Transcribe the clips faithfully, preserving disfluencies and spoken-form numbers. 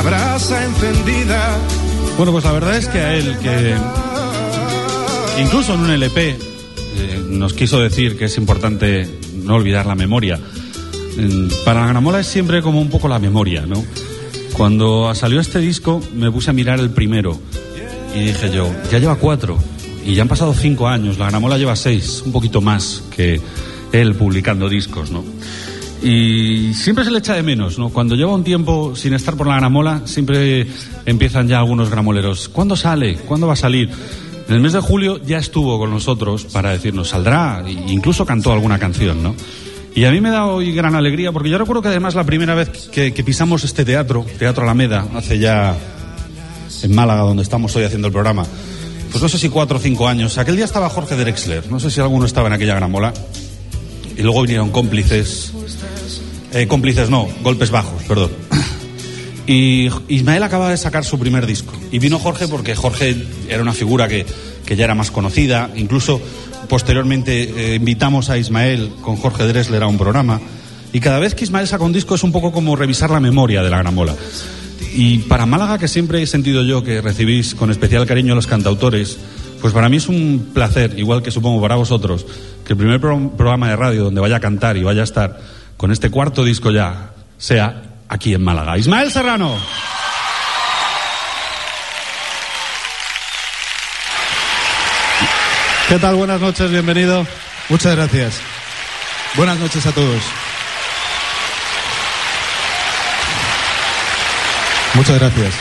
la brasa encendida. Bueno, pues la verdad es que a él, que incluso en un L P eh, nos quiso decir que es importante no olvidar la memoria. Para la gramola es siempre como un poco la memoria, ¿no? Cuando salió este disco me puse a mirar el primero y dije yo, ya lleva cuatro y ya han pasado cinco años, la gramola lleva seis, un poquito más que él publicando discos, ¿no? Y siempre se le echa de menos, ¿no? Cuando lleva un tiempo sin estar por la gramola, siempre empiezan ya algunos gramoleros. ¿Cuándo sale? ¿Cuándo va a salir? En el mes de julio ya estuvo con nosotros para decirnos, saldrá, e incluso cantó alguna canción, ¿no? Y a mí me da hoy gran alegría, porque yo recuerdo que además la primera vez que, que pisamos este teatro, Teatro Alameda, hace ya en Málaga, donde estamos hoy haciendo el programa, pues no sé si cuatro o cinco años, aquel día estaba Jorge Drexler, no sé si alguno estaba en aquella gramola, y luego vinieron cómplices, eh, cómplices no, golpes bajos, perdón. Y Ismael acaba de sacar su primer disco, y vino Jorge porque Jorge era una figura que, que ya era más conocida, incluso posteriormente eh, invitamos a Ismael con Jorge Drexler a un programa, y cada vez que Ismael saca un disco es un poco como revisar la memoria de la gramola. Y para Málaga, que siempre he sentido yo que recibís con especial cariño a los cantautores, pues para mí es un placer, igual que supongo para vosotros, que el primer pro- programa de radio donde vaya a cantar y vaya a estar con este cuarto disco ya sea aquí en Málaga. Ismael Serrano. ¿Qué tal? Buenas noches, bienvenido. Muchas gracias. Buenas noches a todos. Muchas gracias.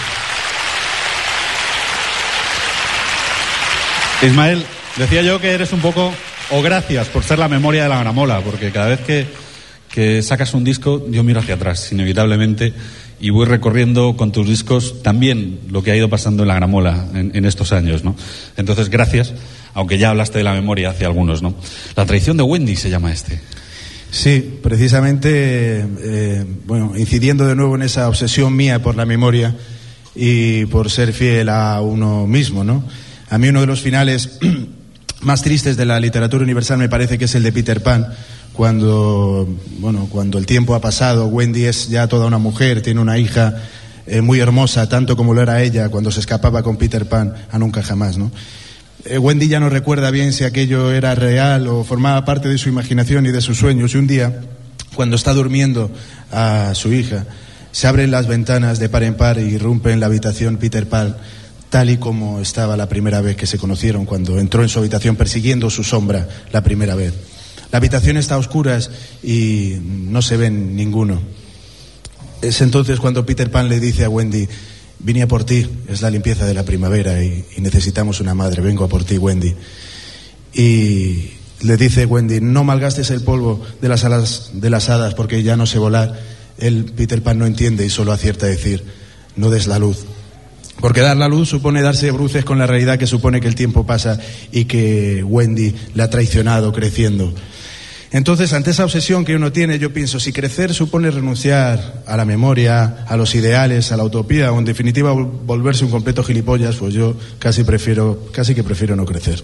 Ismael, decía yo que eres un poco, o gracias por ser la memoria de la gramola, porque cada vez que, que sacas un disco yo miro hacia atrás, inevitablemente, y voy recorriendo con tus discos también lo que ha ido pasando en la gramola en, en estos años, ¿no? Entonces, gracias, aunque ya hablaste de la memoria hacia algunos, ¿no? La traición de Wendy se llama este. Sí, precisamente, eh, bueno, incidiendo de nuevo en esa obsesión mía por la memoria y por ser fiel a uno mismo, ¿no? A mí uno de los finales más tristes de la literatura universal me parece que es el de Peter Pan, cuando, bueno, cuando el tiempo ha pasado, Wendy es ya toda una mujer, tiene una hija eh, muy hermosa, tanto como lo era ella cuando se escapaba con Peter Pan a Nunca Jamás, ¿no? Eh, Wendy ya no recuerda bien si aquello era real o formaba parte de su imaginación y de sus sueños, y un día, cuando está durmiendo a su hija, se abren las ventanas de par en par y irrumpe en la habitación Peter Pan, tal y como estaba la primera vez que se conocieron, cuando entró en su habitación persiguiendo su sombra la primera vez. La habitación está a oscuras y no se ven ninguno. Es entonces cuando Peter Pan le dice a Wendy: vine a por ti, es la limpieza de la primavera y, y necesitamos una madre, vengo a por ti, Wendy. Y le dice Wendy: no malgastes el polvo de las alas de las hadas porque ya no sé volar. Él, Peter Pan, no entiende y solo acierta a decir: no des la luz. Porque dar la luz supone darse bruces con la realidad que supone que el tiempo pasa y que Wendy le ha traicionado creciendo. Entonces, ante esa obsesión que uno tiene, yo pienso, si crecer supone renunciar a la memoria, a los ideales, a la utopía, o en definitiva volverse un completo gilipollas, pues yo casi prefiero, casi que prefiero no crecer.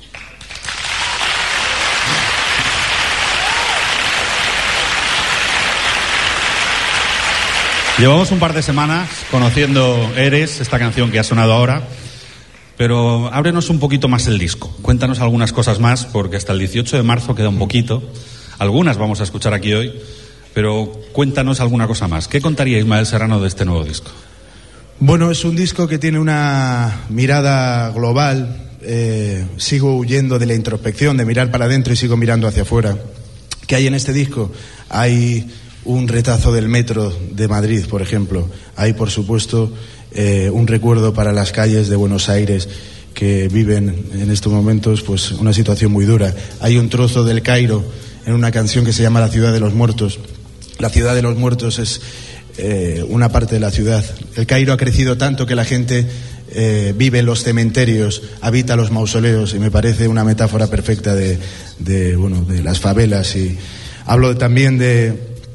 Llevamos un par de semanas conociendo Eres, esta canción que ha sonado ahora, pero ábrenos un poquito más el disco. Cuéntanos algunas cosas más, porque hasta el dieciocho de marzo queda un poquito. Algunas vamos a escuchar aquí hoy, pero cuéntanos alguna cosa más. ¿Qué contaría Ismael Serrano de este nuevo disco? Bueno, es un disco que tiene una mirada global. Eh, sigo huyendo de la introspección, de mirar para adentro, y sigo mirando hacia afuera. ¿Qué hay en este disco? Hay un retazo del metro de Madrid, por ejemplo. Hay, por supuesto, eh, un recuerdo para las calles de Buenos Aires que viven en estos momentos pues una situación muy dura. Hay un trozo del Cairo en una canción que se llama La ciudad de los muertos. La ciudad de los muertos es eh, una parte de la ciudad. El Cairo ha crecido tanto que la gente eh, vive en los cementerios, habita los mausoleos, y me parece una metáfora perfecta de, de, bueno, de las favelas. Y hablo también de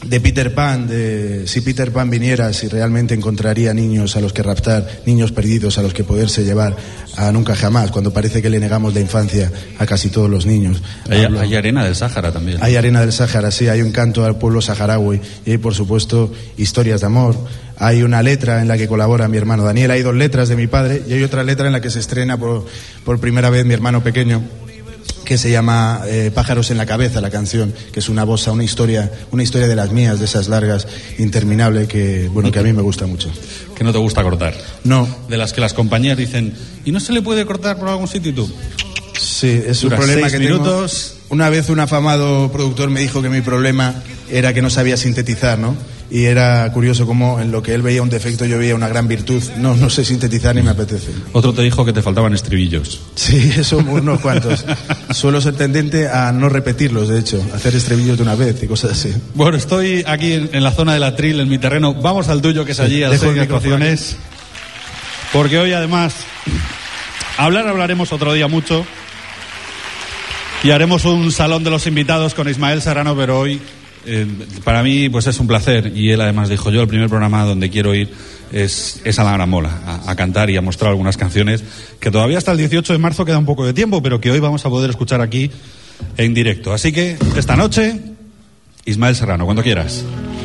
de Peter Pan, de si Peter Pan viniera, si realmente encontraría niños a los que raptar, niños perdidos a los que poderse llevar a nunca jamás, cuando parece que le negamos la infancia a casi todos los niños. Hay, Hablo, hay arena del Sáhara también. Hay arena del Sáhara, sí, hay un canto al pueblo saharaui y hay, por supuesto, historias de amor. Hay una letra en la que colabora mi hermano Daniel, hay dos letras de mi padre y hay otra letra en la que se estrena por, por primera vez mi hermano pequeño, que se llama eh, Pájaros en la cabeza, la canción, que es una bossa, una historia, una historia de las mías, de esas largas, interminables, que bueno, que a mí me gusta mucho. Que no te gusta cortar. No. De las que las compañías dicen, ¿y no se le puede cortar por algún sitio y tú? Sí, es Dura un problema seis que minutos. tengo. Una vez un afamado productor me dijo que mi problema era que no sabía sintetizar, ¿no? Y era curioso cómo en lo que él veía un defecto yo veía una gran virtud. No, no sé sintetizar ni me apetece. Otro te dijo que te faltaban estribillos. Sí, eso unos cuantos. Suelo ser tendente a no repetirlos, de hecho, hacer estribillos de una vez y cosas así. Bueno, estoy aquí en, en la zona del atril, en mi terreno. Vamos al tuyo, que es allí, sí, a dejo las el actuaciones. Porque hoy, además, hablar hablaremos otro día mucho. Y haremos un salón de los invitados con Ismael Serrano, pero hoy, eh, para mí, pues es un placer. Y él además dijo, yo el primer programa donde quiero ir es, es a la Gramola, a, a cantar y a mostrar algunas canciones, que todavía hasta el dieciocho de marzo queda un poco de tiempo, pero que hoy vamos a poder escuchar aquí en directo. Así que, esta noche, Ismael Serrano, cuando quieras.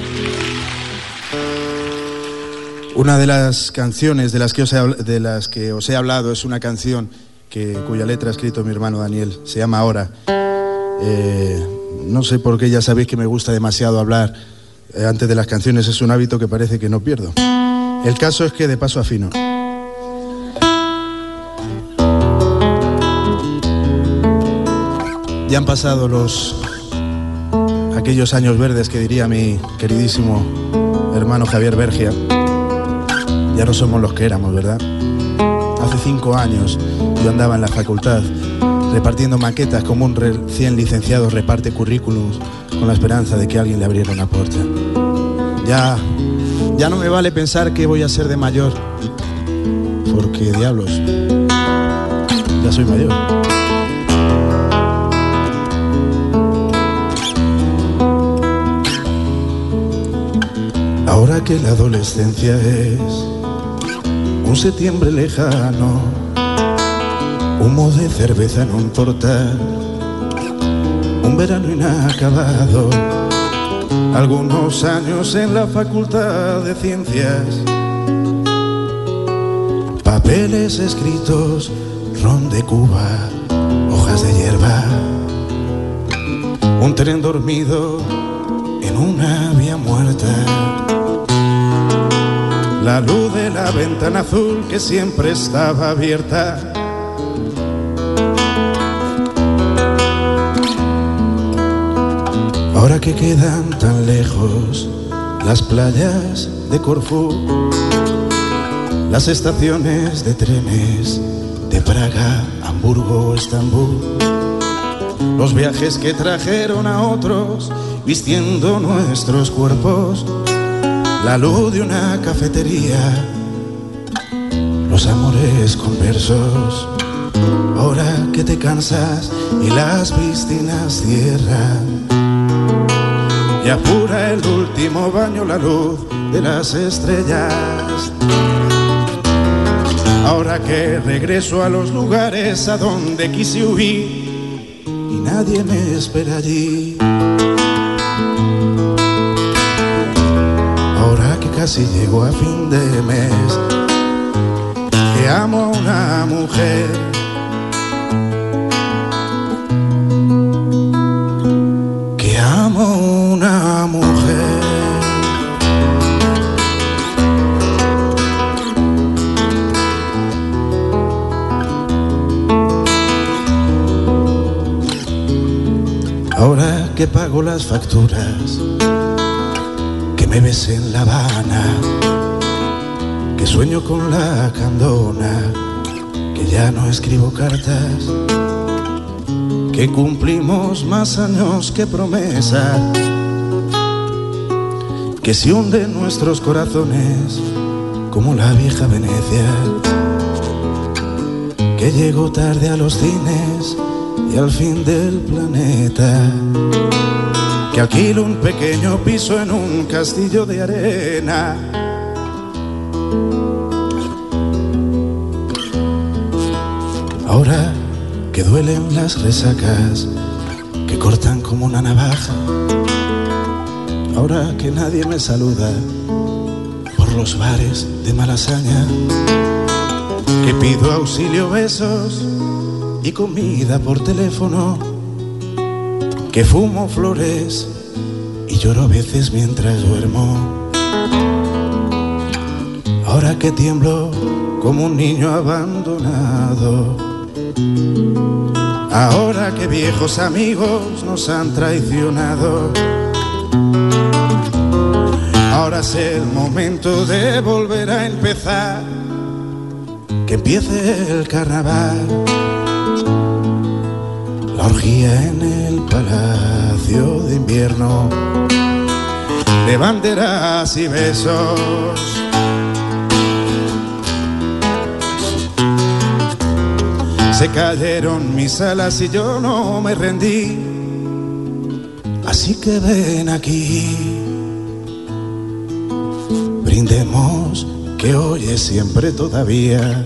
Una de las canciones de las que os he, de las que os he hablado es una canción que, cuya letra ha escrito mi hermano Daniel, se llama Ahora. Eh, no sé por qué, ya sabéis que me gusta demasiado hablar eh, antes de las canciones, es un hábito que parece que no pierdo. El caso es que de paso afino. Ya han pasado los aquellos años verdes que diría mi queridísimo hermano Javier Bergia. Ya no somos los que éramos, ¿verdad? Hace cinco años yo andaba en la facultad repartiendo maquetas como un recién licenciado reparte currículums con la esperanza de que alguien le abriera una puerta. Ya, ya no me vale pensar que voy a ser de mayor, porque diablos, ya soy mayor. Ahora que la adolescencia es un septiembre lejano, humo de cerveza en un portal, un verano inacabado, algunos años en la facultad de ciencias, papeles escritos, ron de Cuba, hojas de hierba, un tren dormido en una vía muerta, la luz de la ventana azul que siempre estaba abierta. Ahora que quedan tan lejos las playas de Corfú, las estaciones de trenes de Praga, Hamburgo, Estambul, los viajes que trajeron a otros vistiendo nuestros cuerpos, la luz de una cafetería, los amores conversos. Ahora que te cansas y las piscinas cierran y apura el último baño la luz de las estrellas. Ahora que regreso a los lugares a donde quise huir y nadie me espera allí. Ahora que casi llego a fin de mes, que amo a una mujer, que amo a una mujer. Ahora que pago las facturas, que me ves en La Habana, que sueño con la candona, que ya no escribo cartas, que cumplimos más años que promesa, que se hunden nuestros corazones como la vieja Venecia, que llego tarde a los cines y al fin del planeta, que alquilo un pequeño piso en un castillo de arena. Ahora que duelen las resacas, que cortan como una navaja, ahora que nadie me saluda por los bares de Malasaña, que pido auxilio, besos y comida por teléfono, que fumo flores y lloro a veces mientras duermo. Ahora que tiemblo como un niño abandonado, ahora que viejos amigos nos han traicionado, ahora es el momento de volver a empezar, que empiece el carnaval, la orgía en el palacio de invierno, de banderas y besos. Se cayeron mis alas y yo no me rendí, así que ven aquí, brindemos que hoy es siempre todavía,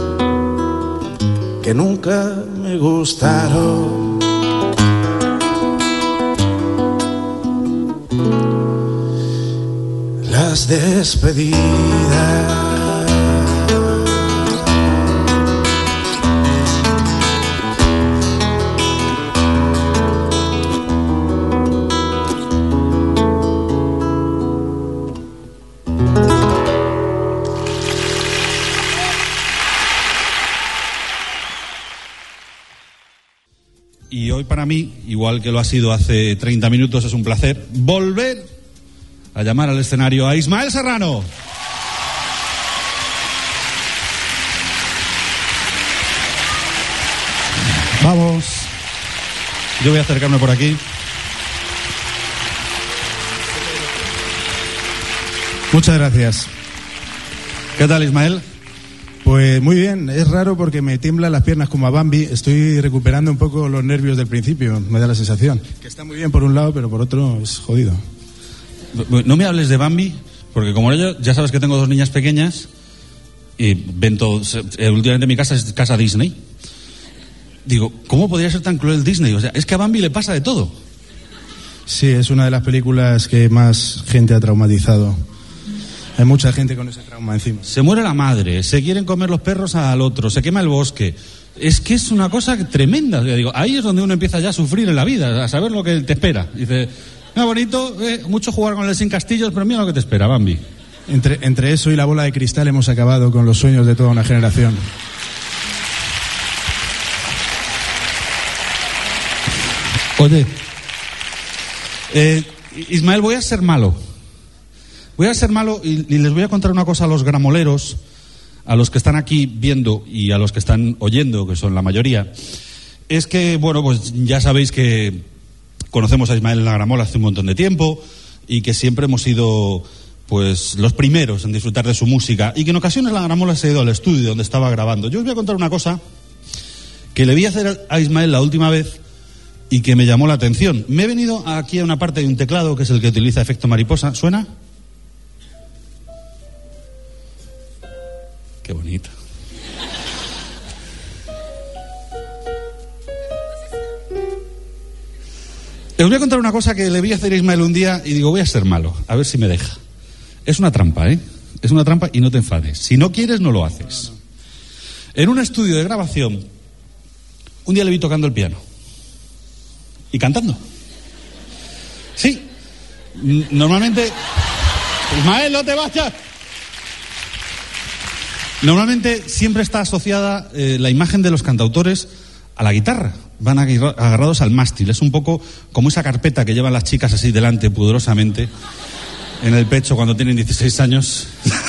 que nunca me gustaron las despedidas. Y hoy para mí, igual que lo ha sido hace treinta minutos, es un placer volver a llamar al escenario a Ismael Serrano. Vamos. Yo voy a acercarme por aquí. Muchas gracias. ¿Qué tal, Ismael? Pues muy bien, es raro porque me tiemblan las piernas como a Bambi. Estoy recuperando un poco los nervios del principio, me da la sensación. Que está muy bien por un lado, pero por otro es jodido. No me hables de Bambi, porque como yo, ya sabes que tengo dos niñas pequeñas y ven todo. Últimamente mi casa es casa Disney. Digo, ¿cómo podría ser tan cruel Disney? O sea, es que a Bambi le pasa de todo. Sí, es una de las películas que más gente ha traumatizado. Hay mucha gente con ese trauma encima. Se muere la madre, se quieren comer los perros al otro, se quema el bosque. Es que es una cosa tremenda. Yo digo, ahí es donde uno empieza ya a sufrir en la vida, a saber lo que te espera. Dice, ah, bonito, eh, mucho jugar con el sin castillos, pero mira lo que te espera, Bambi. Entre, entre eso y la bola de cristal hemos acabado con los sueños de toda una generación. Oye, eh, Ismael, voy a ser malo. Voy a ser malo y, y les voy a contar una cosa a los gramoleros, a los que están aquí viendo y a los que están oyendo, que son la mayoría. Es que, bueno, pues ya sabéis que conocemos a Ismael en la gramola hace un montón de tiempo y que siempre hemos sido, pues, los primeros en disfrutar de su música y que en ocasiones la gramola se ha ido al estudio donde estaba grabando. Yo os voy a contar una cosa que le vi hacer a Ismael la última vez y que me llamó la atención. Me he venido aquí a una parte de un teclado que es el que utiliza efecto mariposa. ¿Suena? Qué bonito. Os voy a contar una cosa que le vi hacer a Ismael un día y digo, voy a ser malo, a ver si me deja. Es una trampa, ¿eh? Es una trampa y no te enfades. Si no quieres, no lo haces. En un estudio de grabación, un día le vi tocando el piano. Y cantando. Sí. Normalmente... Ismael, no te vayas. Normalmente siempre está asociada eh, la imagen de los cantautores a la guitarra. Van agarrados al mástil. Es un poco como esa carpeta que llevan las chicas así delante, pudorosamente, en el pecho cuando tienen dieciséis años.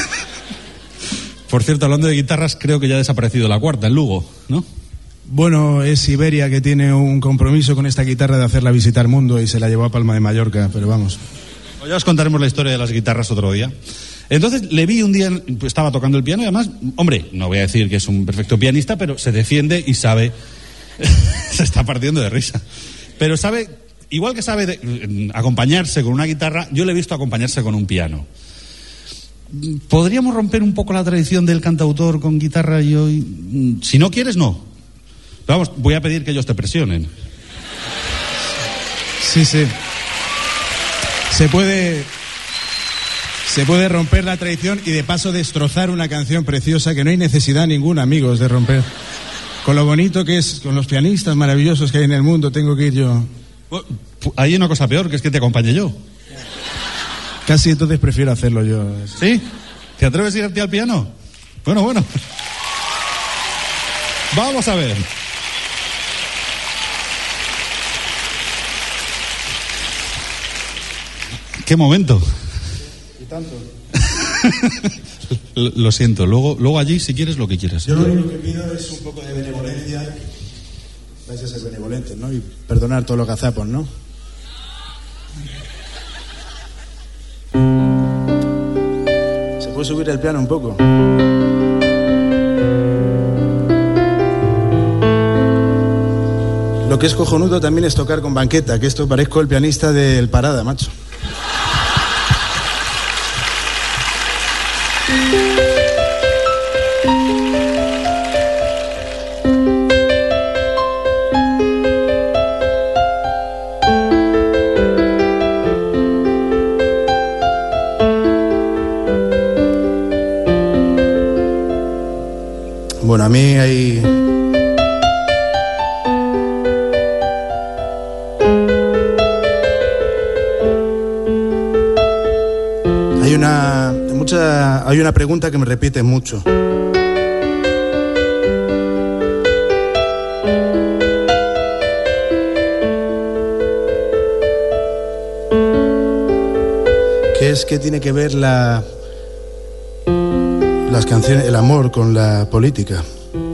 Por cierto, hablando de guitarras, creo que ya ha desaparecido la cuarta, en Lugo, ¿no? Bueno, es Siberia que tiene un compromiso con esta guitarra de hacerla visitar mundo y se la llevó a Palma de Mallorca, pero vamos. Pues ya os contaremos la historia de las guitarras otro día. Entonces le vi un día, estaba tocando el piano y además, hombre, no voy a decir que es un perfecto pianista, pero se defiende y sabe, se está partiendo de risa, pero sabe igual que sabe de, eh, acompañarse con una guitarra, yo le he visto acompañarse con un piano. ¿Podríamos romper un poco la tradición del cantautor con guitarra y hoy? Si no quieres, no. Pero vamos, voy a pedir que ellos te presionen. Sí, sí. Se puede... Se puede romper la tradición y de paso destrozar una canción preciosa que no hay necesidad ninguna, amigos, de romper. Con lo bonito que es, con los pianistas maravillosos que hay en el mundo, tengo que ir yo. Hay una cosa peor, que es que te acompañe yo. Casi entonces prefiero hacerlo yo. ¿Sí? ¿Te atreves a irte al piano? Bueno, bueno. Vamos a ver. ¿Qué momento? Tanto. Lo siento, luego, luego allí si quieres lo que quieras. Yo lo único que pido es un poco de benevolencia. Vais a ser benevolentes, ¿no? Y perdonar todos los gazapos, ¿no? ¿Se puede subir el piano un poco? Lo que es cojonudo también es tocar con banqueta, que esto parezco el pianista del Parada, macho. Bueno, a mí hay... Hay una... Mucha... Hay una pregunta que me repiten mucho. ¿Qué es que tiene que ver la... las canciones, el amor con la política?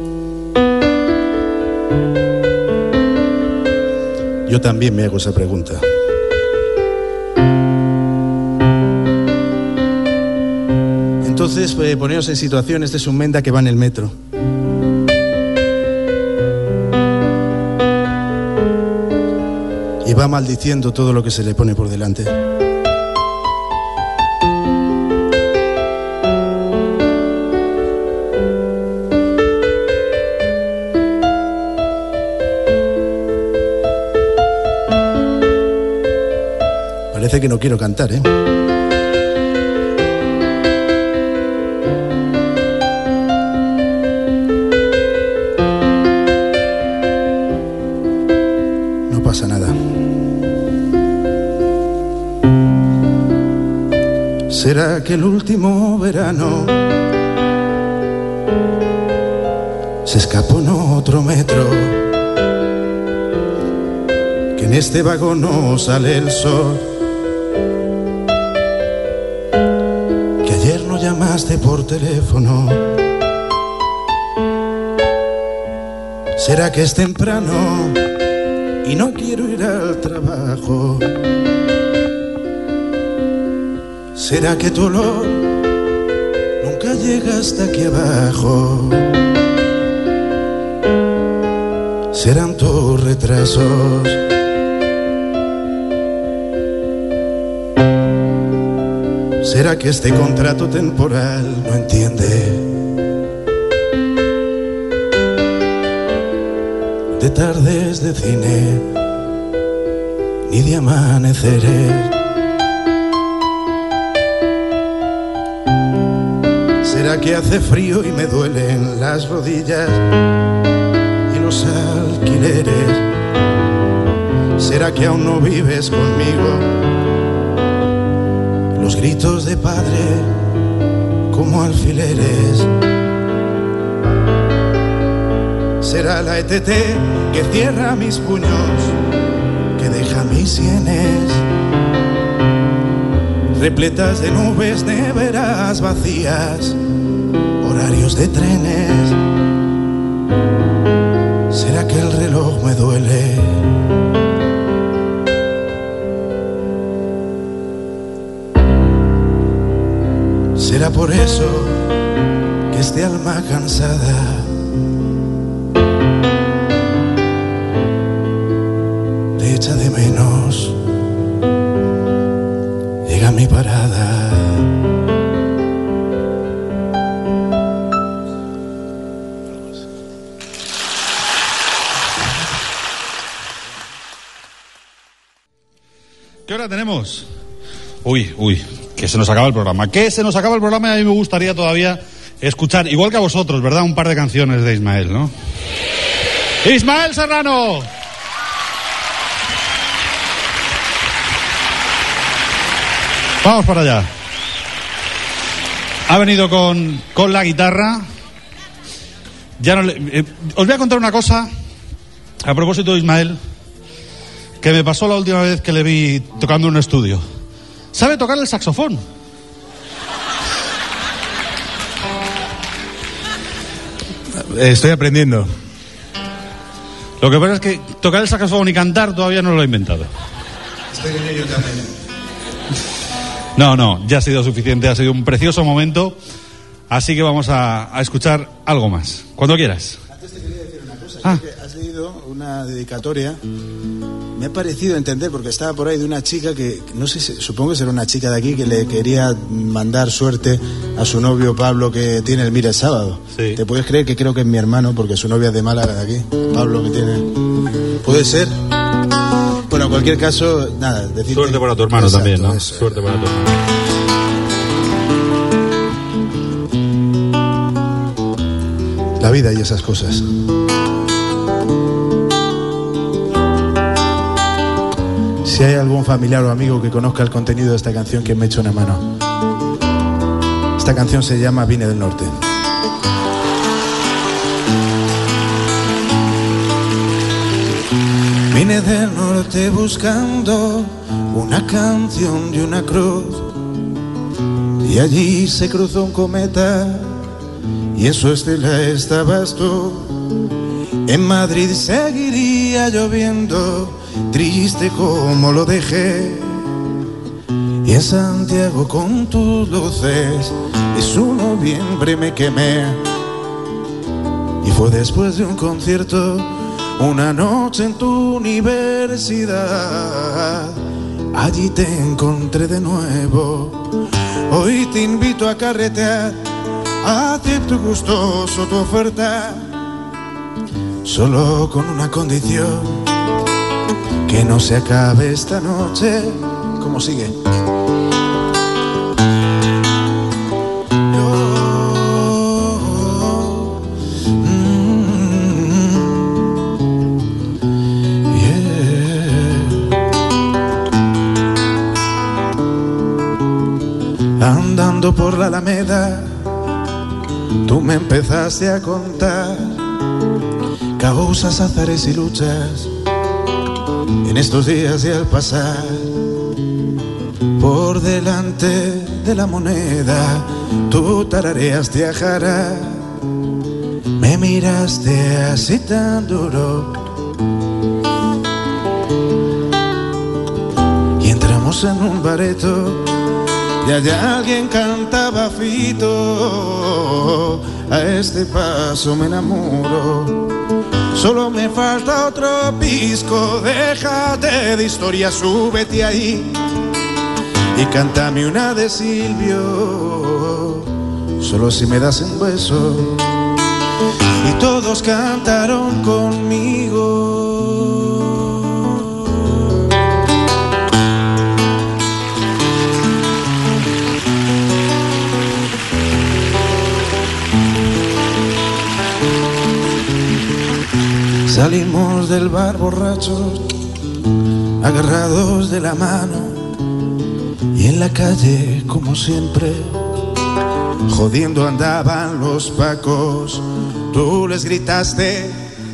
Yo también me hago esa pregunta. Entonces, eh, poneos en situación, este es un menda que va en el metro. Y va maldiciendo todo lo que se le pone por delante. Parece que no quiero cantar, ¿eh? No pasa nada. ¿Será que el último verano se escapó en otro metro? Que en este vagón no sale el sol. Llamaste por teléfono. ¿Será que es temprano y no quiero ir al trabajo? ¿Será que tu olor nunca llega hasta aquí abajo? ¿Serán tus retrasos? ¿Será que este contrato temporal no entiende de tardes de cine ni de amaneceres? ¿Será que hace frío y me duelen las rodillas y los alquileres? ¿Será que aún no vives conmigo? Los gritos de padre como alfileres. Será la E T T que cierra mis puños, que deja mis sienes repletas de nubes, neveras vacías, horarios de trenes. ¿Será que el reloj me duele? ¿Será por eso que este alma cansada de echa de menos. Llega mi parada. ¿Qué hora tenemos? Uy, uy, que se nos acaba el programa. Que se nos acaba el programa y a mí me gustaría todavía escuchar, igual que a vosotros, ¿verdad? Un par de canciones de Ismael, ¿no? ¡Ismael Serrano! Vamos para allá. Ha venido con, con la guitarra. Ya no le, eh, os voy a contar una cosa a propósito de Ismael, que me pasó la última vez que le vi tocando en un estudio. ¿Sabe tocar el saxofón? Estoy aprendiendo. Lo que pasa es que tocar el saxofón y cantar todavía no lo he inventado. Estoy en ello también. No, no, ya ha sido suficiente, ha sido un precioso momento. Así que vamos a, a escuchar algo más. Cuando quieras. Antes te quería decir una cosa. Ah. Es que has leído una dedicatoria. Me ha parecido entender, porque estaba por ahí, de una chica que, no sé, si, supongo que será una chica de aquí, que le quería mandar suerte a su novio Pablo, que tiene el Mira el sábado. Sí. ¿Te puedes creer que creo que es mi hermano, porque su novia es de Málaga, de aquí? Pablo, que tiene... ¿Puede ser? Bueno, en cualquier caso, nada, decirte... Suerte para tu hermano. Exacto, también, ¿no? Eso. Suerte para tu hermano. La vida y esas cosas. Si hay algún familiar o amigo que conozca el contenido de esta canción, que me eche una mano. Esta canción se llama Vine del Norte. Vine del norte buscando una canción y una cruz, y allí se cruzó un cometa y en su estela estabas tú. En Madrid seguiría lloviendo, triste como lo dejé, y en Santiago con tus luces y su noviembre me quemé. Y fue después de un concierto, una noche en tu universidad, allí te encontré de nuevo. Hoy te invito a carretear, acepto gustoso tu oferta, solo con una condición: que no se acabe esta noche. ¿Cómo sigue? Oh, mm, yeah. Andando por la Alameda, tú me empezaste a contar causas, azares y luchas en estos días, y al pasar por delante de la moneda, tú tarareaste a Jara. Me miraste así tan duro y entramos en un bareto y allá alguien cantaba Fito. A este paso me enamoro, solo me falta otro pisco. Déjate de historia, súbete ahí y cántame una de Silvio, solo si me das un beso. Y todos cantaron conmigo. Salimos del bar borrachos, agarrados de la mano, y en la calle, como siempre, jodiendo andaban los pacos. Tú les gritaste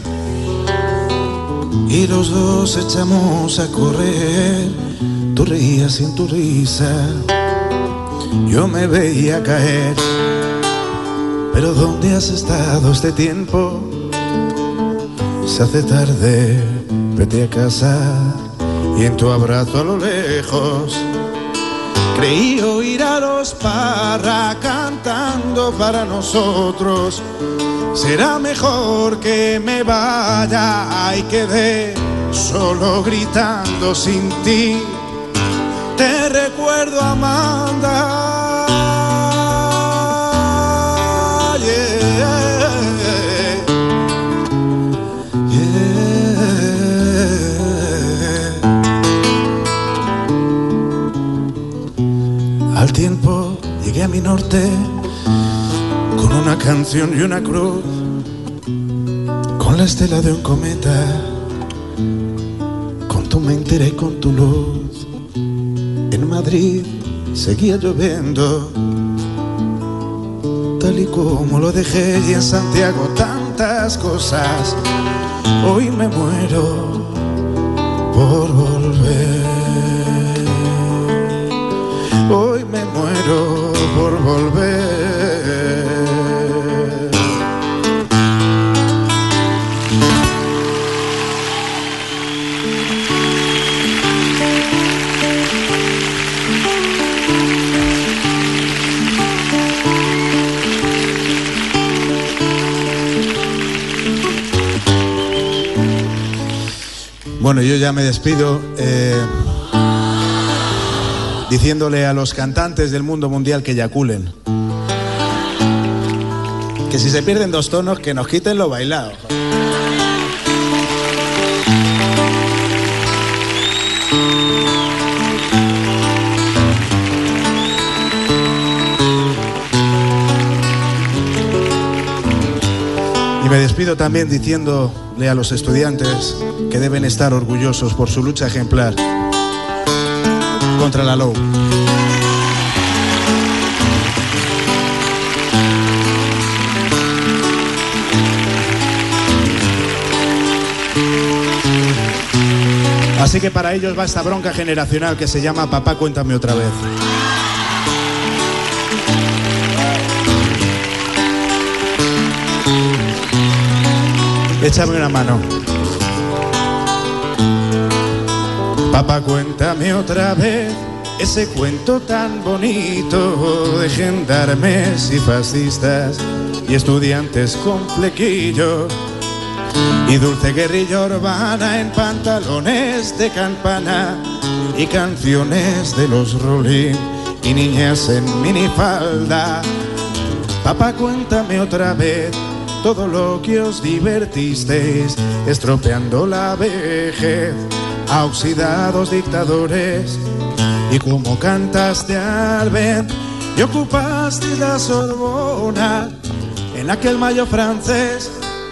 y los dos echamos a correr. Tú reías en tu risa, yo me veía caer. Pero ¿dónde has estado este tiempo? Se hace tarde, vete a casa. Y en tu abrazo a lo lejos creí oír a los Parra cantando para nosotros. Será mejor que me vaya y quede solo gritando sin ti. Te recuerdo, Amanda. Yeah, yeah. Al tiempo llegué a mi norte con una canción y una cruz, con la estela de un cometa, con tu mente y con tu luz. En Madrid seguía lloviendo, tal y como lo dejé, y en Santiago tantas cosas. Hoy me muero por volver. Hoy me muero por volver. Bueno, yo ya me despido eh, diciéndole a los cantantes del mundo mundial que eyaculen. Que si se pierden dos tonos, que nos quiten lo bailado. Y me despido también diciéndole a los estudiantes que deben estar orgullosos por su lucha ejemplar contra la L O U. Así que para ellos va esta bronca generacional que se llama Papá, cuéntame otra vez. Échame una mano. Papá, cuéntame otra vez ese cuento tan bonito de gendarmes y fascistas y estudiantes con flequillo y dulce guerrilla urbana en pantalones de campana y canciones de los Rolling y niñas en minifalda. Papá, cuéntame otra vez todo lo que os divertisteis estropeando la vejez a oxidados dictadores, y cómo cantaste al vent y ocupaste la Sorbona en aquel mayo francés.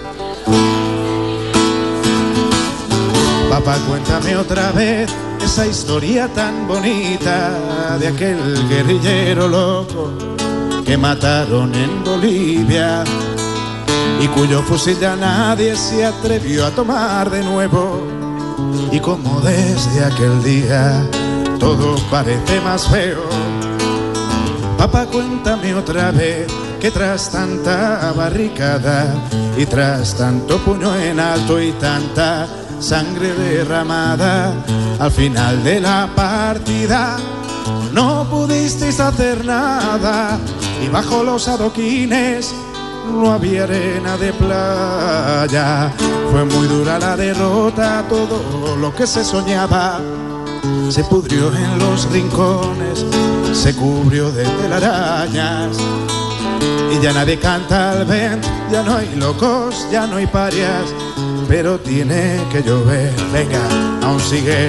Papá, cuéntame otra vez esa historia tan bonita de aquel guerrillero loco que mataron en Bolivia y cuyo fusil ya nadie se atrevió a tomar de nuevo, y como desde aquel día todo parece más feo. Papá, cuéntame otra vez que tras tanta barricada y tras tanto puño en alto y tanta sangre derramada, al final de la partida no pudisteis hacer nada, y bajo los adoquines no había arena de playa. Fue muy dura la derrota, todo lo que se soñaba se pudrió en los rincones, se cubrió de telarañas, y ya nadie canta al vent, ya no hay locos, ya no hay parias, pero tiene que llover, venga, aún sigue.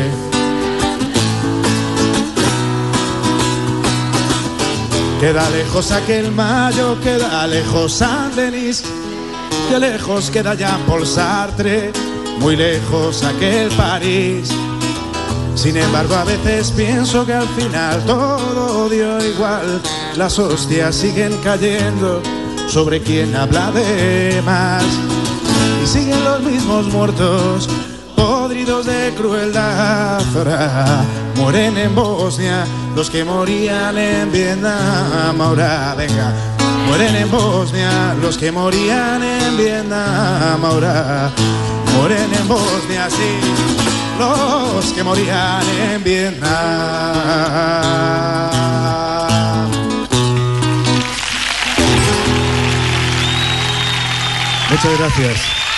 Queda lejos aquel mayo, queda lejos Saint-Denis, que lejos queda Jean-Paul Sartre, muy lejos aquel París. Sin embargo, a veces pienso que al final todo dio igual, las hostias siguen cayendo sobre quien habla de más, y siguen los mismos muertos, podridos de crueldad. Ahora mueren en Bosnia los que morían en Vietnam. Ahora, venga, mueren en Bosnia los que morían en Vietnam. Ahora mueren en Bosnia, sí, los que morían en Vietnam. Muchas gracias.